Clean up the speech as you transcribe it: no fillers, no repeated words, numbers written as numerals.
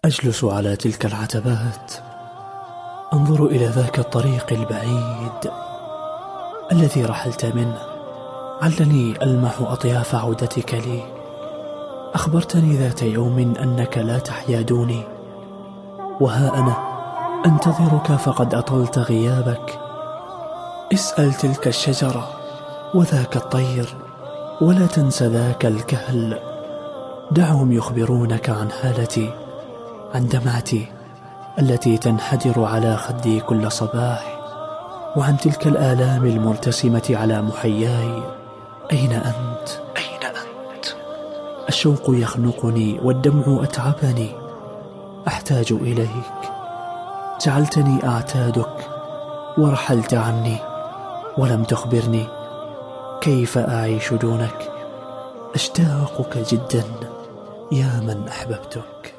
أجلس على تلك العتبات أنظر إلى ذاك الطريق البعيد الذي رحلت منه، علني ألمح أطياف عودتك لي. أخبرتني ذات يوم أنك لا تحيا دوني، وها أنا أنتظرك فقد أطلت غيابك. اسأل تلك الشجرة وذاك الطير، ولا تنس ذاك الكهل، دعهم يخبرونك عن حالتي، عن دمعتي التي تنحدر على خدي كل صباح، وعن تلك الآلام المرتسمة على محياي. أين أنت؟ أين أنت؟ الشوق يخنقني والدمع أتعبني، أحتاج إليك. جعلتني أعتادك ورحلت عني ولم تخبرني كيف أعيش دونك. أشتاقك جدا يا من أحببتك.